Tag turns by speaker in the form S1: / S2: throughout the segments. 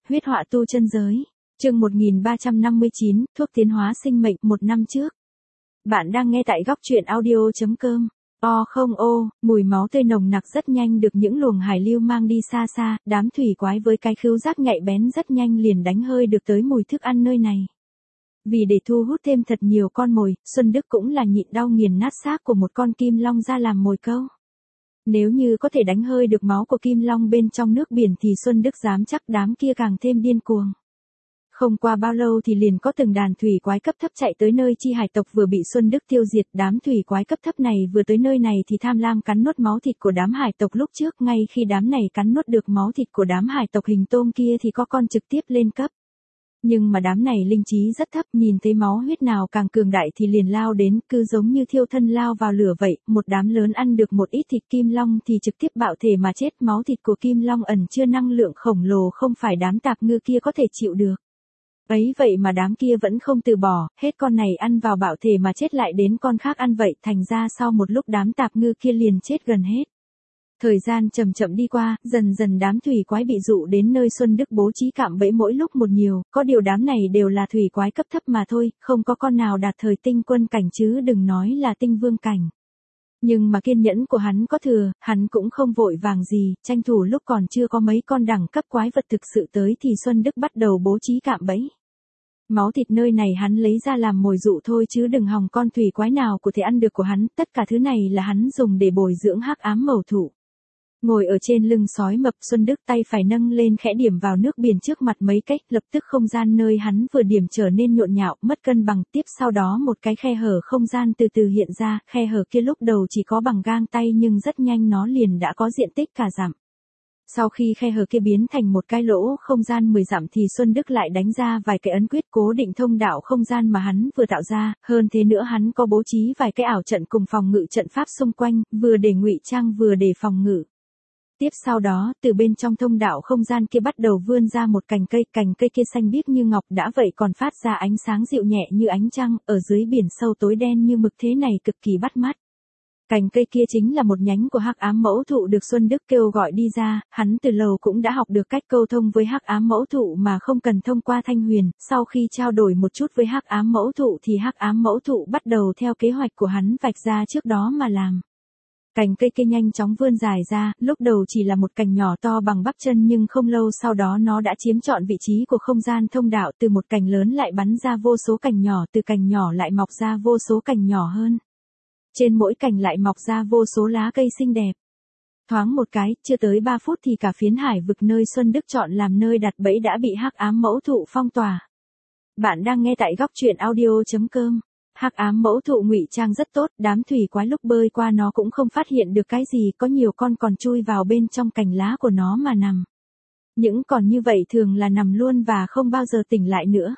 S1: huyết họa tu chân giới. Chương 1359, thuốc tiến hóa sinh mệnh 1 năm trước. Bạn đang nghe tại góc truyện audio.com. Mùi máu tươi nồng nặc rất nhanh được những luồng hải lưu mang đi xa xa, đám thủy quái với cái khứu giác nhạy bén rất nhanh liền đánh hơi được tới mùi thức ăn nơi này. Vì để thu hút thêm thật nhiều con mồi, Xuân Đức cũng là nhịn đau nghiền nát xác của một con kim long ra làm mồi câu. Nếu như có thể đánh hơi được máu của kim long bên trong nước biển thì Xuân Đức dám chắc đám kia càng thêm điên cuồng. Không qua bao lâu thì liền có từng đàn thủy quái cấp thấp chạy tới nơi chi hải tộc vừa bị Xuân Đức tiêu diệt. Đám thủy quái cấp thấp này vừa tới nơi này thì tham lam cắn nuốt máu thịt của đám hải tộc lúc trước. Ngay khi đám này cắn nuốt được máu thịt của đám hải tộc hình tôm kia thì có con trực tiếp lên cấp. Nhưng mà đám này linh trí rất thấp, nhìn thấy máu huyết nào càng cường đại thì liền lao đến, cứ giống như thiêu thân lao vào lửa vậy. Một đám lớn ăn được một ít thịt kim long thì trực tiếp bạo thể mà chết. Máu thịt của kim long ẩn chứa năng lượng khổng lồ, không phải đám tạp ngư kia có thể chịu được. Ấy vậy mà đám kia vẫn không từ bỏ, hết con này ăn vào bạo thể mà chết lại đến con khác ăn vậy, thành ra sau một lúc đám tạp ngư kia liền chết gần hết. Thời gian chậm chậm đi qua, dần dần đám thủy quái bị dụ đến nơi Xuân Đức bố trí cạm bẫy mỗi lúc một nhiều, có điều đám này đều là thủy quái cấp thấp mà thôi, không có con nào đạt thời tinh quân cảnh chứ đừng nói là tinh vương cảnh. Nhưng mà kiên nhẫn của hắn có thừa, hắn cũng không vội vàng gì, tranh thủ lúc còn chưa có mấy con đẳng cấp quái vật thực sự tới thì Xuân Đức bắt đầu bố trí cạm bẫy. Máu thịt nơi này hắn lấy ra làm mồi dụ thôi chứ đừng hòng con thủy quái nào có thể ăn được của hắn, tất cả thứ này là hắn dùng để bồi dưỡng hắc ám mẩu thụ. Ngồi ở trên lưng sói mập, Xuân Đức tay phải nâng lên khẽ điểm vào nước biển trước mặt mấy cách, lập tức không gian nơi hắn vừa điểm trở nên nhộn nhạo, mất cân bằng. Tiếp sau đó một cái khe hở không gian từ từ hiện ra, khe hở kia lúc đầu chỉ có bằng gang tay nhưng rất nhanh nó liền đã có diện tích cả dặm. Sau khi khe hở kia biến thành một cái lỗ không gian 10 dặm thì Xuân Đức lại đánh ra vài cái ấn quyết cố định thông đạo không gian mà hắn vừa tạo ra, hơn thế nữa hắn có bố trí vài cái ảo trận cùng phòng ngự trận pháp xung quanh, vừa để ngụy trang vừa để phòng ngự. Tiếp sau đó, từ bên trong thông đạo không gian kia bắt đầu vươn ra một cành cây kia xanh biếc như ngọc đã vậy còn phát ra ánh sáng dịu nhẹ như ánh trăng, ở dưới biển sâu tối đen như mực thế này cực kỳ bắt mắt. Cành cây kia chính là một nhánh của hắc ám mẫu thụ được Xuân Đức kêu gọi đi ra, hắn từ lâu cũng đã học được cách câu thông với hắc ám mẫu thụ mà không cần thông qua thanh huyền, sau khi trao đổi một chút với hắc ám mẫu thụ thì hắc ám mẫu thụ bắt đầu theo kế hoạch của hắn vạch ra trước đó mà làm. Cành cây kia nhanh chóng vươn dài ra, lúc đầu chỉ là một cành nhỏ to bằng bắp chân nhưng không lâu sau đó nó đã chiếm trọn vị trí của không gian thông đạo, từ một cành lớn lại bắn ra vô số cành nhỏ, từ cành nhỏ lại mọc ra vô số cành nhỏ hơn. Trên mỗi cành lại mọc ra vô số lá cây xinh đẹp. Thoáng một cái, chưa tới 3 phút thì cả phiến hải vực nơi Xuân Đức chọn làm nơi đặt bẫy đã bị hắc ám mẫu thụ phong tỏa. Bạn đang nghe tại góc truyện audio.com. Hắc ám mẫu thụ ngụy trang rất tốt, đám thủy quái lúc bơi qua nó cũng không phát hiện được cái gì, có nhiều con còn chui vào bên trong cành lá của nó mà nằm. Những con như vậy thường là nằm luôn và không bao giờ tỉnh lại nữa.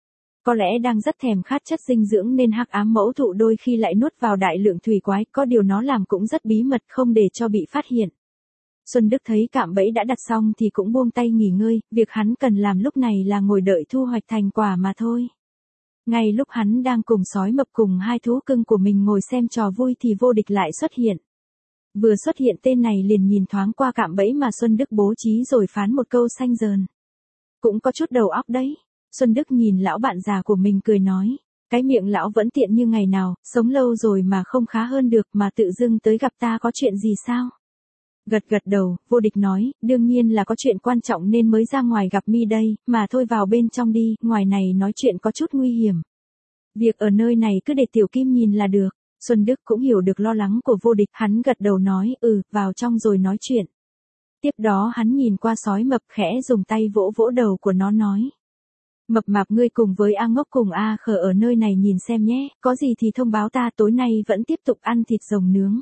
S1: Có lẽ đang rất thèm khát chất dinh dưỡng nên hắc ám mẫu thụ đôi khi lại nuốt vào đại lượng thủy quái, có điều nó làm cũng rất bí mật không để cho bị phát hiện. Xuân Đức thấy cạm bẫy đã đặt xong thì cũng buông tay nghỉ ngơi, việc hắn cần làm lúc này là ngồi đợi thu hoạch thành quả mà thôi. Ngay lúc hắn đang cùng sói mập cùng hai thú cưng của mình ngồi xem trò vui thì vô địch lại xuất hiện. Vừa xuất hiện tên này liền nhìn thoáng qua cạm bẫy mà Xuân Đức bố trí rồi phán một câu xanh dờn. Cũng có chút đầu óc đấy. Xuân Đức nhìn lão bạn già của mình cười nói. Cái miệng lão vẫn tiện như ngày nào, sống lâu rồi mà không khá hơn được mà tự dưng tới gặp ta có chuyện gì sao? Gật đầu, vô địch nói, đương nhiên là có chuyện quan trọng nên mới ra ngoài gặp mi đây, mà thôi vào bên trong đi, ngoài này nói chuyện có chút nguy hiểm. Việc ở nơi này cứ để Tiểu Kim nhìn là được. Xuân Đức cũng hiểu được lo lắng của vô địch, hắn gật đầu nói, vào trong rồi nói chuyện. Tiếp đó hắn nhìn qua sói mập khẽ dùng tay vỗ vỗ đầu của nó nói. Mập mạp ngươi cùng với A Ngốc cùng A Khờ ở nơi này nhìn xem nhé, có gì thì thông báo ta, tối nay vẫn tiếp tục ăn thịt rồng nướng.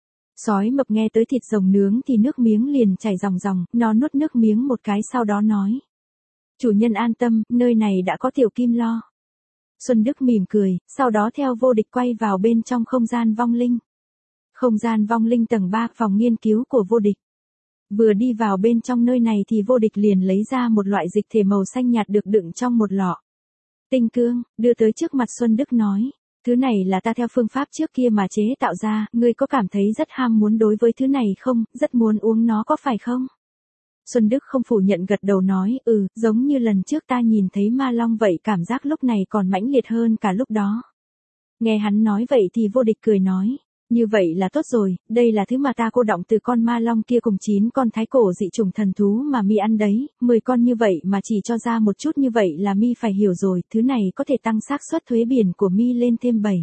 S1: Sói mập nghe tới thịt rồng nướng thì nước miếng liền chảy ròng ròng, nó nuốt nước miếng một cái sau đó nói. Chủ nhân an tâm, nơi này đã có Tiểu Kim lo. Xuân Đức mỉm cười, sau đó theo vô địch quay vào bên trong không gian vong linh. Không gian vong linh tầng 3, phòng nghiên cứu của vô địch. Vừa đi vào bên trong nơi này thì vô địch liền lấy ra một loại dịch thể màu xanh nhạt được đựng trong một lọ tinh cương, đưa tới trước mặt Xuân Đức nói. Thứ này là ta theo phương pháp trước kia mà chế tạo ra, ngươi có cảm thấy rất ham muốn đối với thứ này không, rất muốn uống nó có phải không? Xuân Đức không phủ nhận gật đầu nói, giống như lần trước ta nhìn thấy ma long vậy, cảm giác lúc này còn mãnh liệt hơn cả lúc đó. Nghe hắn nói vậy thì Vô Địch cười nói, như vậy là tốt rồi, đây là thứ mà ta cô đọng từ con ma long kia cùng 9 con thái cổ dị chủng thần thú mà mi ăn đấy, 10 con như vậy mà chỉ cho ra một chút như vậy là mi phải hiểu rồi, thứ này có thể tăng xác suất thuế biển của mi lên thêm 7.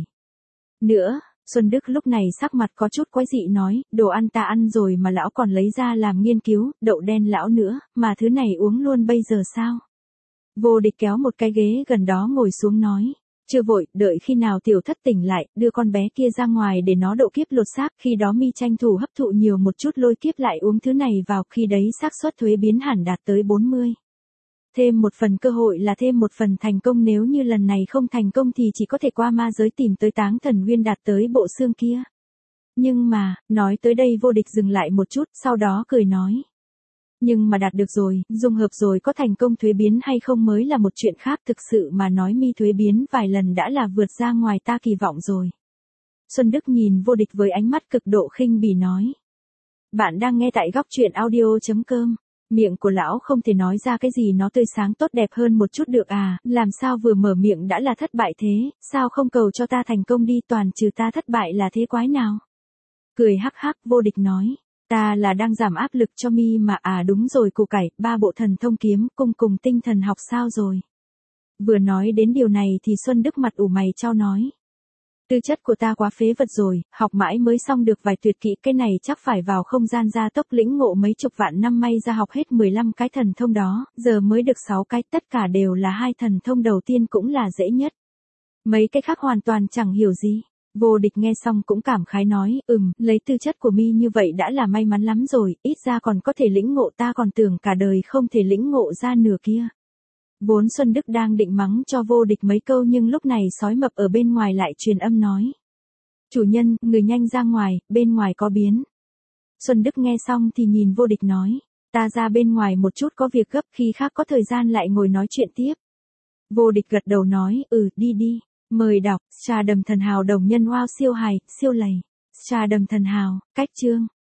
S1: Nữa, Xuân Đức lúc này sắc mặt có chút quái dị nói, đồ ăn ta ăn rồi mà lão còn lấy ra làm nghiên cứu, đậu đen lão nữa, mà thứ này uống luôn bây giờ sao? Vô Địch kéo một cái ghế gần đó ngồi xuống nói. Chưa vội, đợi khi nào tiểu thất tỉnh lại, đưa con bé kia ra ngoài để nó độ kiếp lột xác, khi đó mi tranh thủ hấp thụ nhiều một chút lôi kiếp lại uống thứ này vào, khi đấy xác suất thuế biến hẳn đạt tới 40. Thêm một phần cơ hội là thêm một phần thành công, nếu như lần này không thành công thì chỉ có thể qua ma giới tìm tới Táng Thần Nguyên đạt tới bộ xương kia. Nhưng mà, nói tới đây Vô Địch dừng lại một chút, sau đó cười nói. Nhưng mà đạt được rồi, dung hợp rồi có thành công thuế biến hay không mới là một chuyện khác, thực sự mà nói mi thuế biến vài lần đã là vượt ra ngoài ta kỳ vọng rồi. Xuân Đức nhìn Vô Địch với ánh mắt cực độ khinh bỉ nói. Bạn đang nghe tại góc truyện audio.com. Miệng của lão không thể nói ra cái gì nó tươi sáng tốt đẹp hơn một chút được à, làm sao vừa mở miệng đã là thất bại thế, sao không cầu cho ta thành công đi, toàn trừ ta thất bại là thế quái nào. Cười hắc hắc Vô Địch nói. Ta là đang giảm áp lực cho mi mà, đúng rồi, củ cải, 3 bộ thần thông kiếm, cùng tinh thần học sao rồi. Vừa nói đến điều này thì Xuân Đức mặt ủ mày chau nói. Tư chất của ta quá phế vật rồi, học mãi mới xong được vài tuyệt kỹ, cái này chắc phải vào không gian gia tốc lĩnh ngộ mấy chục vạn năm, may ra học hết 15 cái thần thông đó, giờ mới được 6 cái, tất cả đều là 2 thần thông đầu tiên cũng là dễ nhất. Mấy cái khác hoàn toàn chẳng hiểu gì. Vô Địch nghe xong cũng cảm khái nói, lấy tư chất của mi như vậy đã là may mắn lắm rồi, ít ra còn có thể lĩnh ngộ, ta còn tưởng cả đời không thể lĩnh ngộ ra nửa kia. Vốn Xuân Đức đang định mắng cho Vô Địch mấy câu nhưng lúc này sói mập ở bên ngoài lại truyền âm nói. Chủ nhân, người nhanh ra ngoài, bên ngoài có biến. Xuân Đức nghe xong thì nhìn Vô Địch nói, ta ra bên ngoài một chút có việc gấp, khi khác có thời gian lại ngồi nói chuyện tiếp. Vô Địch gật đầu nói, đi đi. Mời đọc, Trà Đầm Thần Hào đồng nhân wow siêu hài, siêu lầy. Trà Đầm Thần Hào, cách chương.